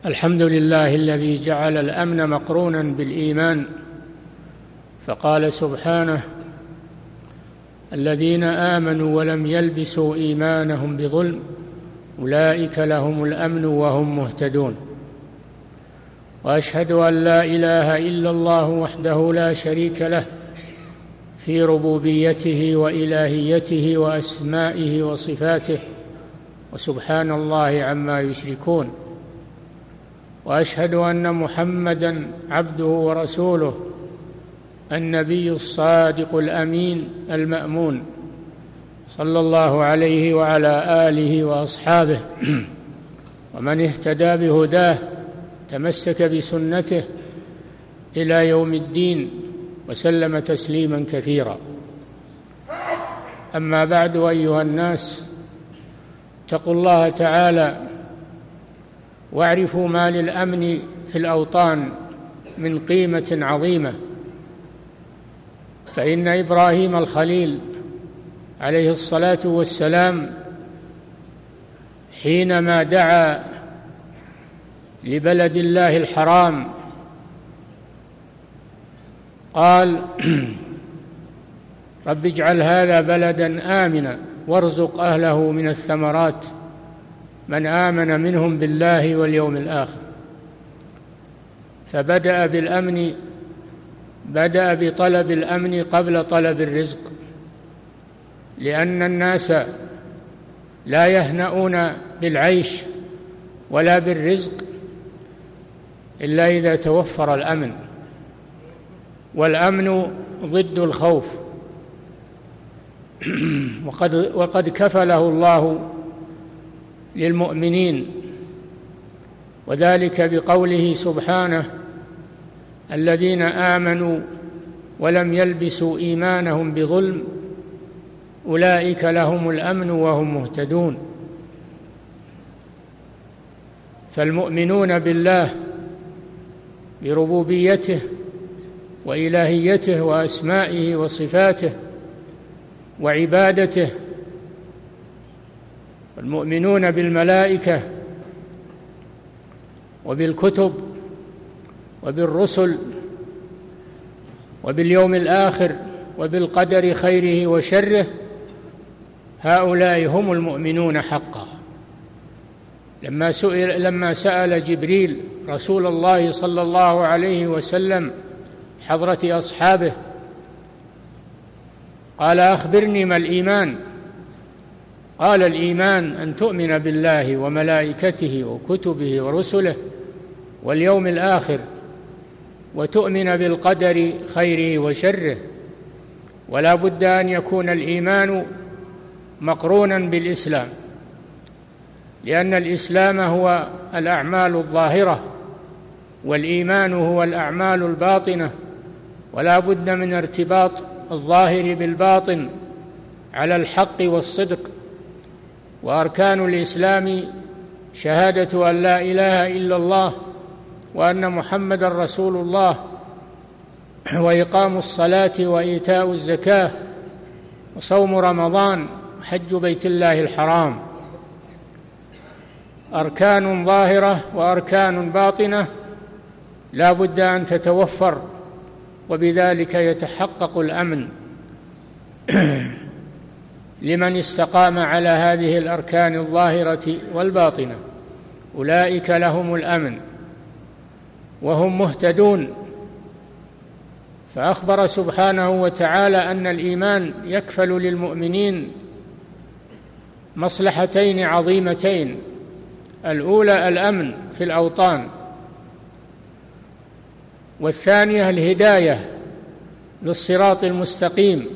الحمد لله الذي جعل الأمن مقرونا بالإيمان، فقال سبحانه: الذين آمنوا ولم يلبسوا إيمانهم بظلم أولئك لهم الأمن وهم مهتدون. وأشهد أن لا إله إلا الله وحده لا شريك له في ربوبيته وإلهيته وأسمائه وصفاته، وسبحان الله عما يشركون. وأشهد أن محمدًا عبده ورسوله النبي الصادق الأمين المأمون، صلى الله عليه وعلى آله وأصحابه ومن اهتدى بهداه تمسك بسنته إلى يوم الدين، وسلم تسليما كثيرا. أما بعد، أيها الناس، اتقوا الله تعالى واعرفوا ما للأمن في الأوطان من قيمة عظيمة. فإن إبراهيم الخليل عليه الصلاة والسلام حينما دعا لبلد الله الحرام قال: رب اجعل هذا بلدا آمنا وارزق أهله من الثمرات من آمن منهم بالله واليوم الآخر. فبدأ بالأمن، بدأ بطلب الأمن قبل طلب الرزق، لأن الناس لا يهنؤون بالعيش ولا بالرزق إلا إذا توفر الأمن، والأمن ضد الخوف. وقد كفله الله للمؤمنين، وذلك بقوله سبحانه: الذين آمنوا ولم يلبسوا إيمانهم بظلم أولئك لهم الأمن وهم مهتدون. فالمؤمنون بالله بربوبيته وإلهيته وأسمائه وصفاته وعبادته، والمؤمنون بالملائكة وبالكتب وبالرسل وباليوم الآخر وبالقدر خيره وشره، هؤلاء هم المؤمنون حقا. لما سأل جبريل رسول الله صلى الله عليه وسلم حضرة أصحابه قال: أخبرني ما الإيمان؟ قال: الإيمان أن تؤمن بالله وملائكته وكتبه ورسله واليوم الآخر، وتؤمن بالقدر خيره وشره. ولا بد أن يكون الإيمان مقرونا بالإسلام، لأن الإسلام هو الأعمال الظاهرة، والإيمان هو الأعمال الباطنة، ولا بد من ارتباط الظاهر بالباطن على الحق والصدق. وأركان الإسلام شهادة أن لا إله إلا الله وأن محمدًا رسول الله، وإقام الصلاة وإيتاء الزكاة وصوم رمضان وحج بيت الله الحرام. أركان ظاهرة وأركان باطنة لا بد أن تتوفر، وبذلك يتحقق الأمن لمن استقام على هذه الأركان الظاهرة والباطنة. أولئك لهم الأمن وهم مهتدون. فأخبر سبحانه وتعالى أن الإيمان يكفل للمؤمنين مصلحتين عظيمتين: الأولى الأمن في الأوطان، والثانية الهداية للصراط المستقيم.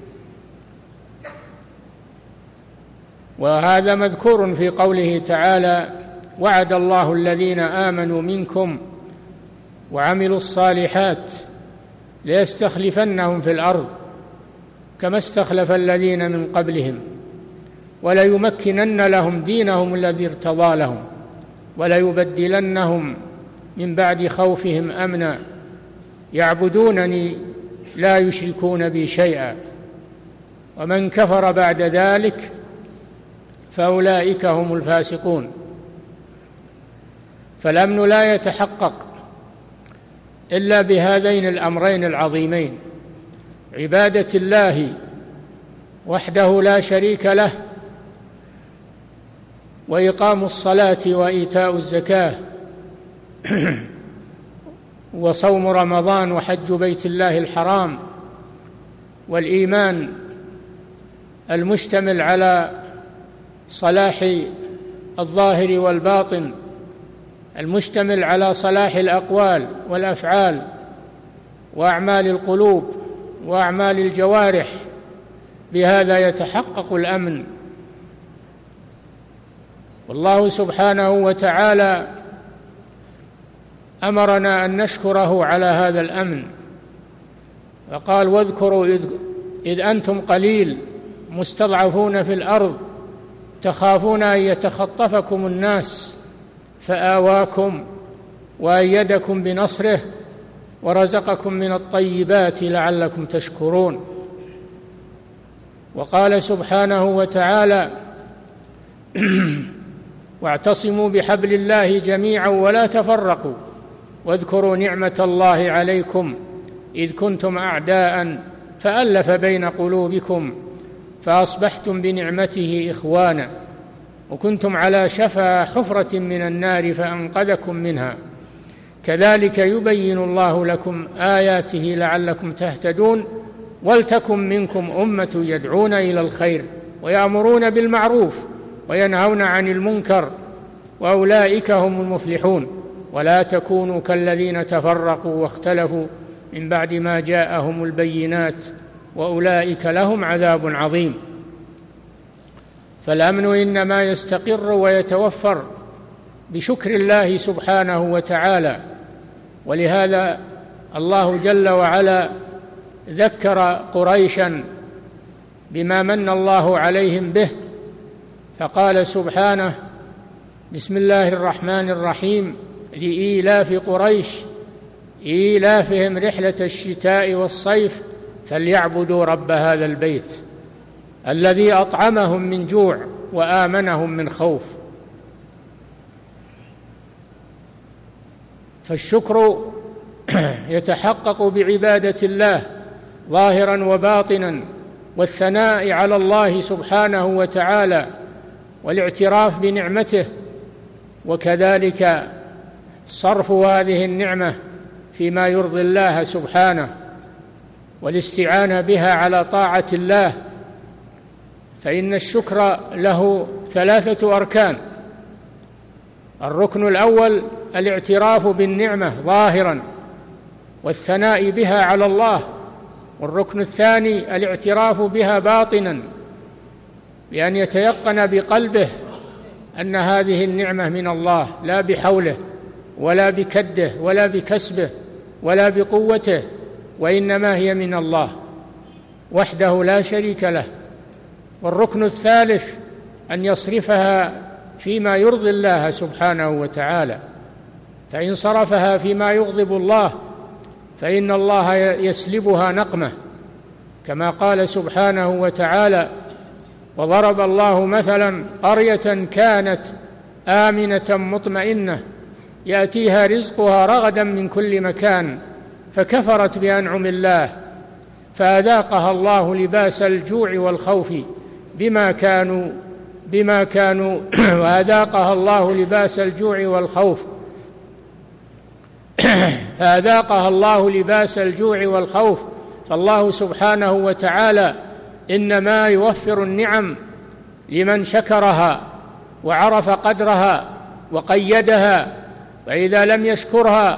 وهذا مذكور في قوله تعالى: وعد الله الذين آمنوا منكم وعملوا الصالحات ليستخلفنهم في الأرض كما استخلف الذين من قبلهم وليمكنن لهم دينهم الذي ارتضى لهم وليبدلنهم من بعد خوفهم أمنا يعبدونني لا يشركون بي شيئا ومن كفر بعد ذلك فأولئك هم الفاسقون. فالأمن لا يتحقق إلا بهذين الأمرين العظيمين: عبادة الله وحده لا شريك له، وإقام الصلاة وإيتاء الزكاة وصوم رمضان وحج بيت الله الحرام، والإيمان المشتمل على صلاح الظاهر والباطن، المشتمل على صلاح الأقوال والأفعال وأعمال القلوب وأعمال الجوارح. بهذا يتحقق الأمن. والله سبحانه وتعالى أمرنا أن نشكره على هذا الأمن، فقال: واذكروا إذ أنتم قليل مستضعفون في الأرض تخافون أن يتخطفكم الناس فآواكم وأيدكم بنصره ورزقكم من الطيبات لعلكم تشكرون. وقال سبحانه وتعالى: واعتصموا بحبل الله جميعا ولا تفرقوا واذكروا نعمة الله عليكم إذ كنتم أعداء فألف بين قلوبكم فأصبحتم بنعمته إخوانا وكنتم على شفا حفرة من النار فأنقذكم منها كذلك يبين الله لكم آياته لعلكم تهتدون ولتكن منكم أمة يدعون إلى الخير ويأمرون بالمعروف وينهون عن المنكر وأولئك هم المفلحون ولا تكونوا كالذين تفرقوا واختلفوا من بعد ما جاءهم البينات وأولئك لهم عذاب عظيم. فالأمن إنما يستقر ويتوفر بشكر الله سبحانه وتعالى، ولهذا الله جل وعلا ذكر قريشا بما من الله عليهم به، فقال سبحانه: بسم الله الرحمن الرحيم: لإيلاف قريش إيلافهم رحلة الشتاء والصيف فليعبدوا رب هذا البيت الذي أطعمهم من جوع وآمنهم من خوف. فالشكر يتحقق بعبادة الله ظاهرا وباطنا، والثناء على الله سبحانه وتعالى والاعتراف بنعمته، وكذلك صرف هذه النعمة فيما يرضي الله سبحانه والاستعانة بها على طاعة الله. فإن الشكر له 3 أركان: الركن الأول الاعتراف بالنعمة ظاهرا والثناء بها على الله، والركن الثاني الاعتراف بها باطنا بأن يتيقن بقلبه أن هذه النعمة من الله لا بحوله ولا بكده ولا بكسبه ولا بقوته، وإنما هي من الله وحده لا شريك له. والركن الثالث أن يصرفها فيما يرضي الله سبحانه وتعالى، فإن صرفها فيما يغضب الله فإن الله يسلبها نقمة، كما قال سبحانه وتعالى: وضرب الله مثلا قرية كانت آمنة مطمئنة يأتيها رزقها رغدا من كل مكان فكفرت بأنعم الله فأذاقها الله لباس الجوع والخوف بما كانوا وأذاقها الله لباس الجوع والخوف فأذاقها الله لباس الجوع والخوف. فالله سبحانه وتعالى إنما يوفر النعم لمن شكرها وعرف قدرها وقيدها، وإذا لم يشكرها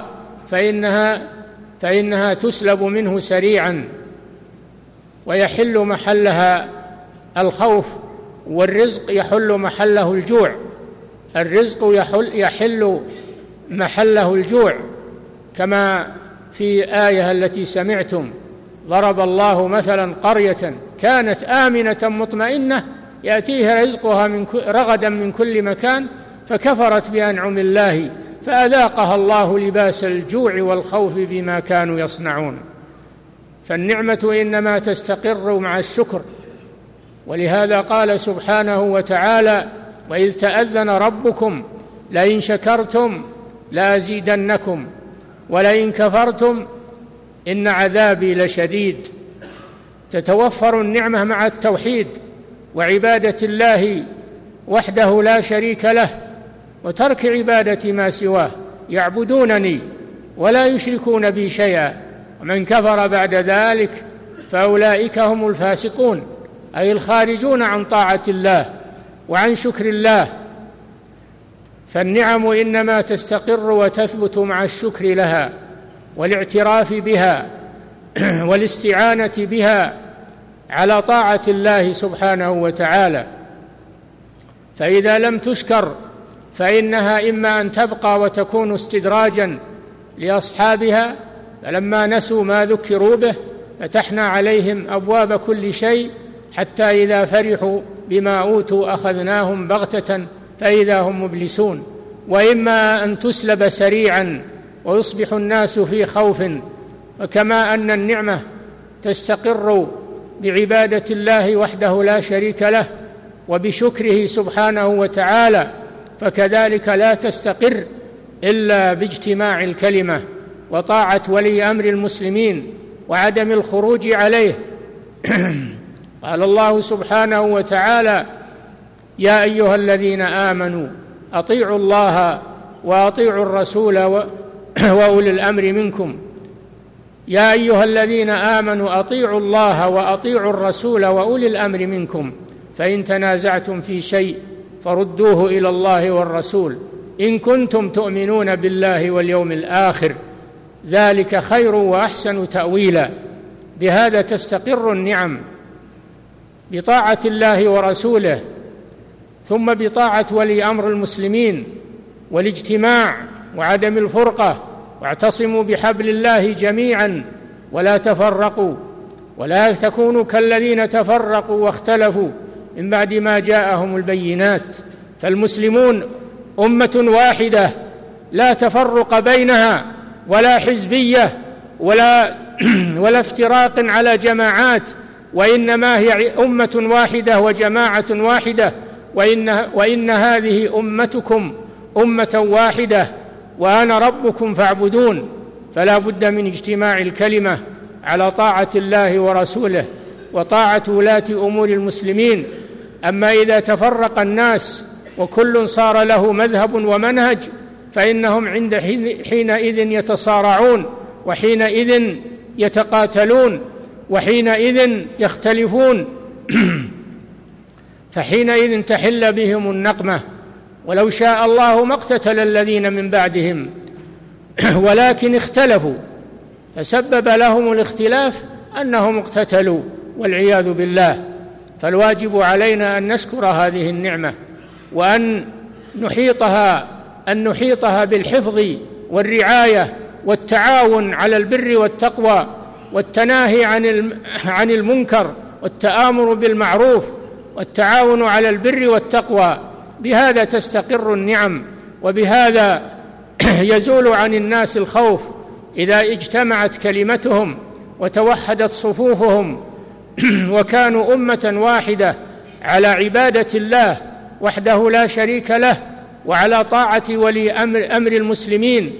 فإنها تسلب منه سريعا ويحل محلها الخوف، والرزق يحل محله الجوع. الرزق يحل محله الجوع، كما في آية التي سمعتم: ضرب الله مثلا قرية كانت آمنة مطمئنة يأتيها رزقها رغدا من كل مكان فكفرت بأنعم الله فأذاقها الله لباس الجوع والخوف بما كانوا يصنعون. فالنعمة إنما تستقر مع الشكر، ولهذا قال سبحانه وتعالى: وإذ تأذن ربكم لئن شكرتم لأزيدنكم ولئن كفرتم إن عذابي لشديد. تتوفر النعمة مع التوحيد وعبادة الله وحده لا شريك له وترك عبادة ما سواه، يعبدونني ولا يشركون بي شيئا، ومن كفر بعد ذلك فأولئك هم الفاسقون، أي الخارجون عن طاعة الله وعن شكر الله. فالنعم إنما تستقر وتثبت مع الشكر لها والاعتراف بها والاستعانة بها على طاعة الله سبحانه وتعالى. فإذا لم تشكر فإنها إما أن تبقى وتكون استدراجا لأصحابها، فلما نسوا ما ذكروا به فتحنا عليهم أبواب كل شيء حتى إذا فرحوا بما أوتوا أخذناهم بغتة فإذا هم مبلسون. وإما أن تسلب سريعا ويصبح الناس في خوف. وكما أن النعمة تستقر بعبادة الله وحده لا شريك له وبشكره سبحانه وتعالى، فكذلك لا تستقر إلا باجتماع الكلمة وطاعة ولي أمر المسلمين وعدم الخروج عليه. قال الله سبحانه وتعالى: يا أيها الذين آمنوا أطيعوا الله وأطيعوا الرسول وأولي الأمر منكم. يا أيها الذين آمنوا أطيعوا الله وأطيعوا الرسول وأولي الأمر منكم، فإن تنازعتم في شيء فردوه إلى الله والرسول إن كنتم تؤمنون بالله واليوم الآخر، ذلك خير وأحسن تأويلا. بهذا تستقر النعم، بطاعة الله ورسوله، ثم بطاعة ولي أمر المسلمين والاجتماع وعدم الفرقة. واعتصموا بحبل الله جميعا ولا تفرقوا، ولا تكونوا كالذين تفرقوا واختلفوا من بعد ما جاءهم البينات. فالمسلمون أمة واحدة لا تفرق بينها ولا حزبية ولا افتراق على جماعات، وإنما هي أمة واحدة وجماعة واحدة. وإن هذه أمتكم أمة واحدة وأنا ربكم فاعبدون. فلا بد من اجتماع الكلمة على طاعة الله ورسوله وطاعة ولاة أمور المسلمين. أما إذا تفرق الناس وكل صار له مذهب ومنهج فإنهم عند حينئذ يتصارعون، وحينئذ يتقاتلون، وحينئذ يختلفون فحينئذ تحل بهم النقمة. ولو شاء الله ما اقتتل الذين من بعدهم ولكن اختلفوا فسبب لهم الاختلاف أنهم اقتتلوا والعياذ بالله. فالواجب علينا أن نشكر هذه النعمة وأن نحيطها بالحفظ والرعاية والتعاون على البر والتقوى والتناهي عن المنكر والتآمر بالمعروف والتعاون على البر والتقوى. بهذا تستقر النعم، وبهذا يزول عن الناس الخوف إذا اجتمعت كلمتهم وتوحدت صفوفهم وكانوا أمة واحدة على عبادة الله وحده لا شريك له، وعلى طاعة ولي أمر المسلمين،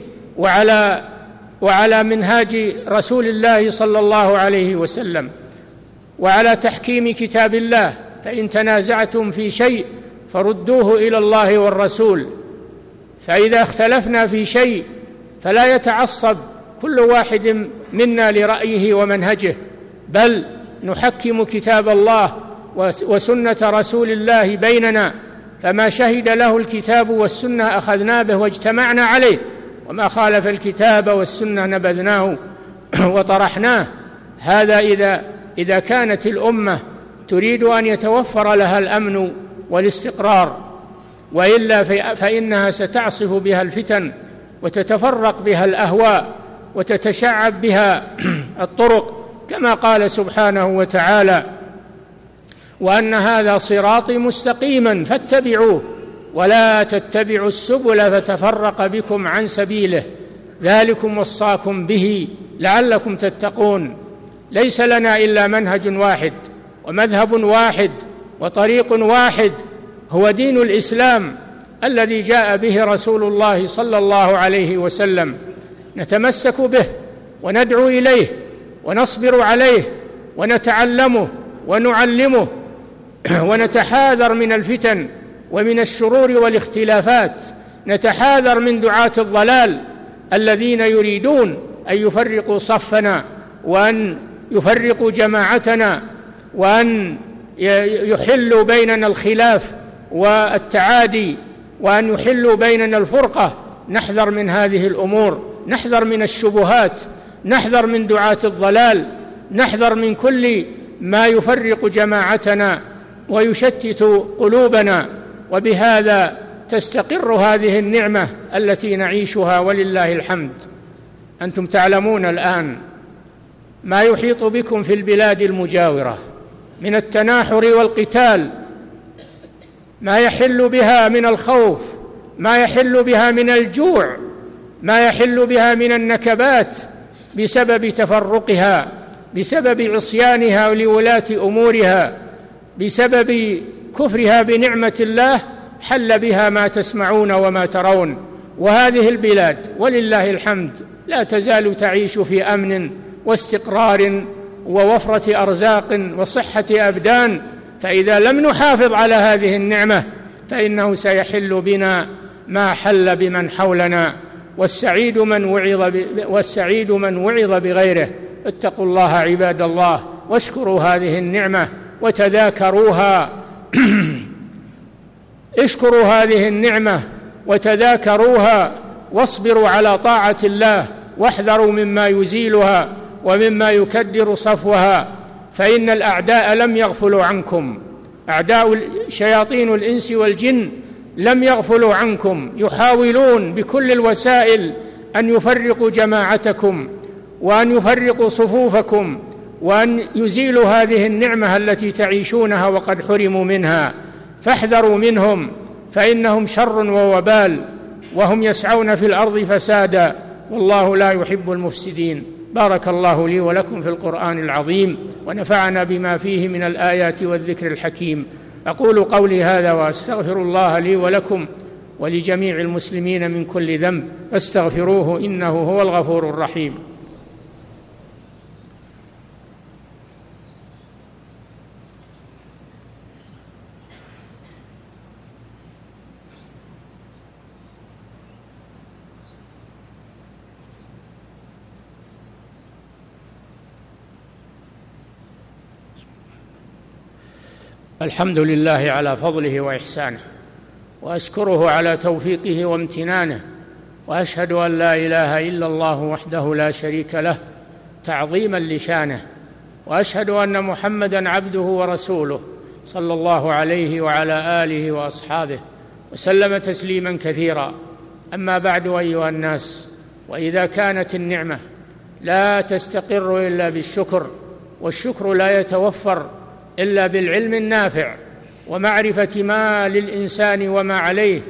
وعلى منهاج رسول الله صلى الله عليه وسلم، وعلى تحكيم كتاب الله. فإن تنازعتم في شيء فردوه إلى الله والرسول. فإذا اختلفنا في شيء فلا يتعصب كل واحد منا لرأيه ومنهجه، بل نحكم كتاب الله وسنة رسول الله بيننا. فما شهد له الكتاب والسنة أخذنا به واجتمعنا عليه، وما خالف الكتاب والسنة نبذناه وطرحناه. هذا إذا كانت الأمة تريد أن يتوفر لها الأمن والاستقرار، وإلا فإنها ستعصف بها الفتن وتتفرق بها الأهواء وتتشعب بها الطرق، كما قال سبحانه وتعالى: وأن هذا صراطي مستقيما فاتبعوه ولا تتبعوا السبل فتفرق بكم عن سبيله ذلكم وصاكم به لعلكم تتقون. ليس لنا إلا منهج واحد ومذهب واحد وطريق واحد، هو دين الإسلام الذي جاء به رسول الله صلى الله عليه وسلم، نتمسك به وندعو إليه ونصبر عليه ونتعلمه ونعلمه ونتحاذر من الفتن ومن الشرور والاختلافات، نتحاذر من دعاة الضلال الذين يريدون أن يفرقوا صفنا وأن يفرقوا جماعتنا وأن يحلوا بيننا الخلاف والتعادي وأن يحلوا بيننا الفرقة. نحذر من هذه الأمور، نحذر من الشبهات، نحذر من دعاة الضلال، نحذر من كل ما يفرق جماعتنا ويشتت قلوبنا، وبهذا تستقر هذه النعمة التي نعيشها ولله الحمد. أنتم تعلمون الآن ما يحيط بكم في البلاد المجاورة من التناحر والقتال، ما يحل بها من الخوف، ما يحل بها من الجوع، ما يحل بها من النكبات بسبب تفرقها، بسبب عصيانها لولاة أمورها، بسبب كفرها بنعمة الله. حل بها ما تسمعون وما ترون. وهذه البلاد ولله الحمد لا تزال تعيش في أمن واستقرار ووفرة أرزاق وصحة أبدان، فإذا لم نحافظ على هذه النعمة فإنه سيحل بنا ما حل بمن حولنا، والسعيد من وعظ بغيره. اتقوا الله عباد الله واشكروا هذه النعمة وتذاكروها اشكروا هذه النعمة وتذاكروها، واصبروا على طاعة الله، واحذروا مما يزيلها ومما يكدر صفوها، فإن الأعداء لم يغفلوا عنكم، أعداء شياطين الإنس والجن لم يغفلوا عنكم، يحاولون بكل الوسائل أن يفرقوا جماعتكم وأن يفرقوا صفوفكم وأن يزيلوا هذه النعمة التي تعيشونها وقد حرموا منها. فاحذروا منهم فإنهم شر ووبال، وهم يسعون في الأرض فسادا، والله لا يحب المفسدين. بارك الله لي ولكم في القرآن العظيم، ونفعنا بما فيه من الآيات والذكر الحكيم. أقول قولي هذا وأستغفر الله لي ولكم ولجميع المسلمين من كل ذنب، فاستغفروه إنه هو الغفور الرحيم. الحمد لله على فضله وإحسانه، وأشكره على توفيقه وامتنانه، وأشهد أن لا إله إلا الله وحده لا شريك له تعظيما لشانه، وأشهد أن محمدًا عبده ورسوله صلى الله عليه وعلى آله وأصحابه وسلم تسليما كثيرا. أما بعد أيها الناس، وإذا كانت النعمة لا تستقر إلا بالشكر، والشكر لا يتوفر إلا بالعلم النافع ومعرفة ما للإنسان وما عليه،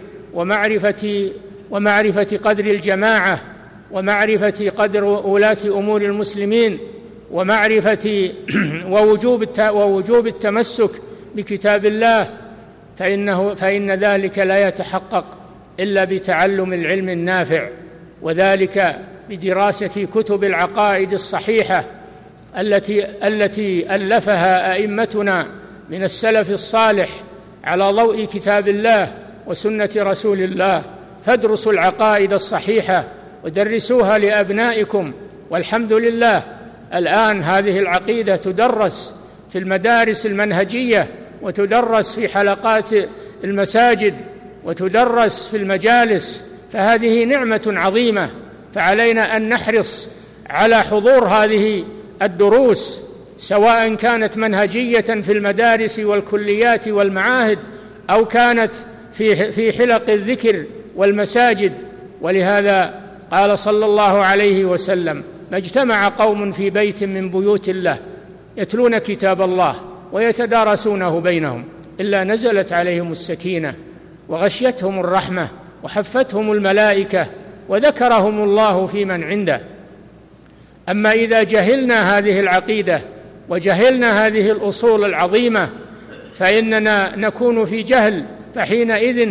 ومعرفة قدر الجماعة، ومعرفة قدر ولاة أمور المسلمين، ومعرفة ووجوب التمسك بكتاب الله، فإن ذلك لا يتحقق إلا بتعلم العلم النافع، وذلك بدراسة كتب العقائد الصحيحة التي ألفها أئمتنا من السلف الصالح على ضوء كتاب الله وسنة رسول الله. فادرسوا العقائد الصحيحة ودرسوها لأبنائكم، والحمد لله الآن هذه العقيدة تدرس في المدارس المنهجية، وتدرس في حلقات المساجد، وتدرس في المجالس، فهذه نعمة عظيمة، فعلينا أن نحرص على حضور هذه الدروس، سواء كانت منهجية في المدارس والكليات والمعاهد، أو كانت في حلق الذكر والمساجد. ولهذا قال صلى الله عليه وسلم: ما اجتمع قوم في بيت من بيوت الله يتلون كتاب الله ويتدارسونه بينهم إلا نزلت عليهم السكينة وغشيتهم الرحمة وحفتهم الملائكة وذكرهم الله في من عنده. أما إذا جهلنا هذه العقيدة وجهلنا هذه الأصول العظيمة فإننا نكون في جهل، فحينئذ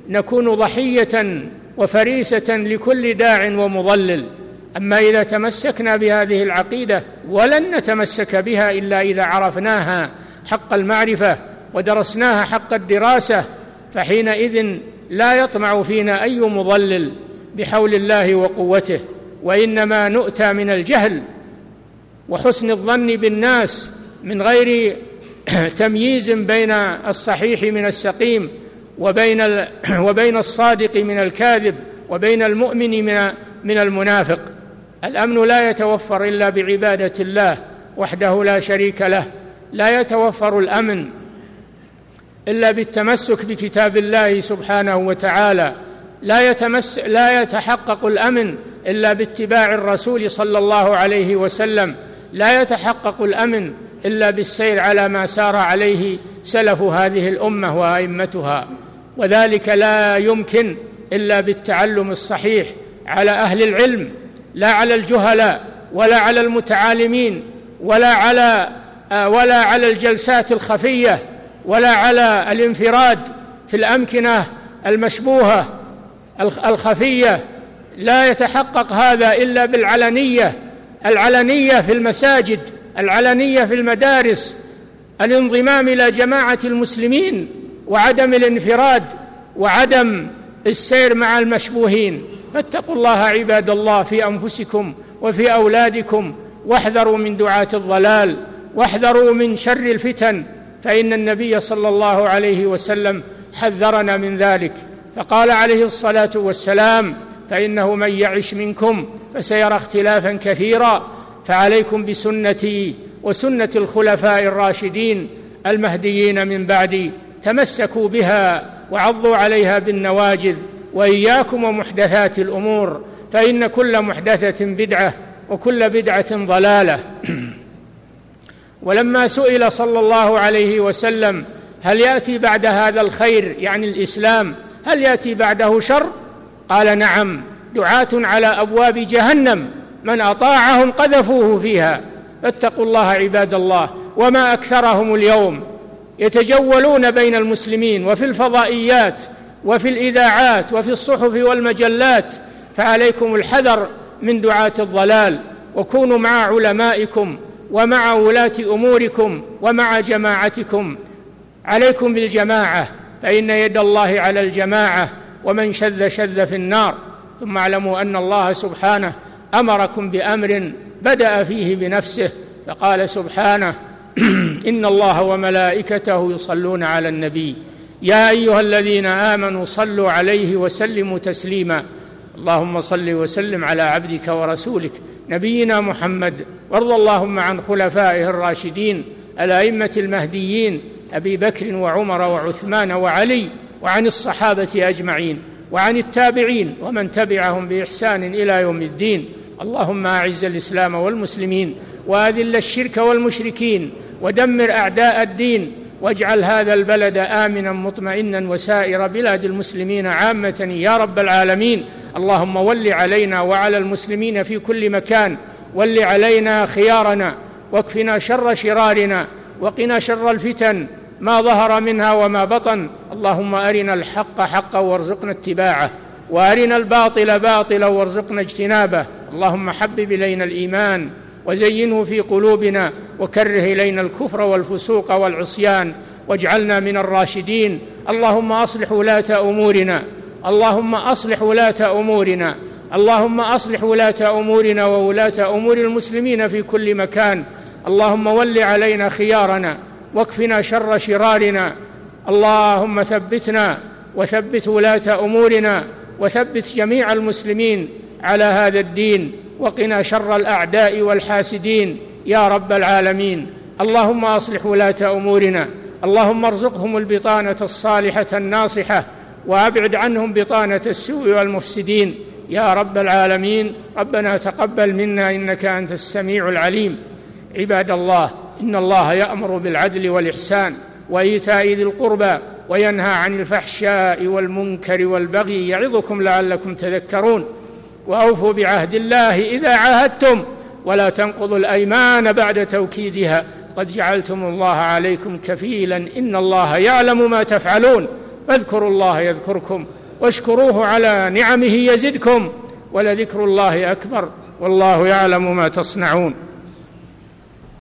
نكون ضحية وفريسة لكل داع ومضلل. أما إذا تمسكنا بهذه العقيدة، ولن نتمسك بها إلا إذا عرفناها حق المعرفة ودرسناها حق الدراسة، فحينئذ لا يطمع فينا أي مضلل بحول الله وقوته، وإنما نؤتى من الجهل وحسن الظن بالناس من غير تمييز بين الصحيح من السقيم، وبين الصادق من الكاذب، وبين المؤمن من المنافق. الأمن لا يتوفر إلا بعبادة الله وحده لا شريك له، لا يتوفر الأمن إلا بالتمسك بكتاب الله سبحانه وتعالى، لا يتحقق الأمن إلا باتباع الرسول صلى الله عليه وسلم، لا يتحقق الأمن إلا بالسير على ما سار عليه سلف هذه الأمة وأئمتها، وذلك لا يمكن إلا بالتعلم الصحيح على أهل العلم، لا على الجهلاء ولا على المتعالمين ولا على الجلسات الخفية ولا على الانفراد في الأمكنة المشبوهة الخفية. لا يتحقق هذا إلا العلنية في المساجد، العلنية في المدارس، الانضمام إلى جماعة المسلمين، وعدم الانفراد، وعدم السير مع المشبوهين. فاتقوا الله عباد الله في أنفسكم وفي أولادكم، واحذروا من دعاة الضلال، واحذروا من شر الفتن، فإن النبي صلى الله عليه وسلم حذرنا من ذلك، فقال عليه الصلاة والسلام: فإنه من يعش منكم فسيرى اختلافا كثيرا، فعليكم بسنتي وسنة الخلفاء الراشدين المهديين من بعدي، تمسكوا بها وعضوا عليها بالنواجذ، وإياكم ومحدثات الأمور، فإن كل محدثة بدعة وكل بدعة ضلالة. ولما سئل صلى الله عليه وسلم: هل يأتي بعد هذا الخير، يعني الإسلام، هل يأتي بعده شر؟ قال: نعم، دعاة على أبواب جهنم من أطاعهم قذفوه فيها. فاتقوا الله عباد الله. وما أكثرهم اليوم يتجولون بين المسلمين وفي الفضائيات وفي الإذاعات وفي الصحف والمجلات، فعليكم الحذر من دعاة الضلال، وكونوا مع علمائكم ومع ولاة أموركم ومع جماعتكم. عليكم بالجماعة، فإن يد الله على الجماعة، ومن شذ شذ في النار. ثم اعلموا أن الله سبحانه أمركم بأمر بدأ فيه بنفسه، فقال سبحانه: إن الله وملائكته يصلون على النبي يا أيها الذين آمنوا صلوا عليه وسلموا تسليما. اللهم صل وسلم على عبدك ورسولك نبينا محمد، وارض اللهم عن خلفائه الراشدين الأئمة المهديين أبي بكر وعمر وعثمان وعلي، وعن الصحابة أجمعين، وعن التابعين ومن تبعهم بإحسان إلى يوم الدين. اللهم أعز الإسلام والمسلمين، وأذل الشرك والمشركين، ودمر أعداء الدين، واجعل هذا البلد آمنا مطمئنا وسائر بلاد المسلمين عامة يا رب العالمين. اللهم ول علينا وعلى المسلمين في كل مكان، ول علينا خيارنا، واكفنا شر شرارنا، وقنا شر الفتن ما ظهر منها وما بطن. اللهم أرنا الحق حقا وارزقنا اتباعه، وأرنا الباطل باطلا وارزقنا اجتنابه. اللهم حبب إلينا الإيمان وزينه في قلوبنا، وكره إلينا الكفر والفسوق والعصيان، واجعلنا من الراشدين. اللهم أصلح ولاة أمورنا، اللهم أصلح ولاة أمورنا، اللهم أصلح ولاة أمورنا وولاة أمور المسلمين في كل مكان. اللهم ول علينا خيارنا، واكفنا شر شرارنا. اللهم ثبتنا وثبت ولاة أمورنا، وثبت جميع المسلمين على هذا الدين، وقنا شر الأعداء والحاسدين يا رب العالمين. اللهم أصلح ولاة أمورنا، اللهم ارزقهم البطانة الصالحة الناصحة، وأبعد عنهم بطانة السوء والمفسدين يا رب العالمين. ربنا تقبل منا إنك أنت السميع العليم. عباد الله، إن الله يأمر بالعدل والإحسان وإيتاء ذي القربى، وينهى عن الفحشاء والمنكر والبغي، يعظكم لعلكم تذكرون. وأوفوا بعهد الله إذا عاهدتم، ولا تنقضوا الأيمان بعد توكيدها، قد جعلتم الله عليكم كفيلا، إن الله يعلم ما تفعلون. فاذكروا الله يذكركم واشكروه على نعمه يزدكم ولذكر الله أكبر والله يعلم ما تصنعون.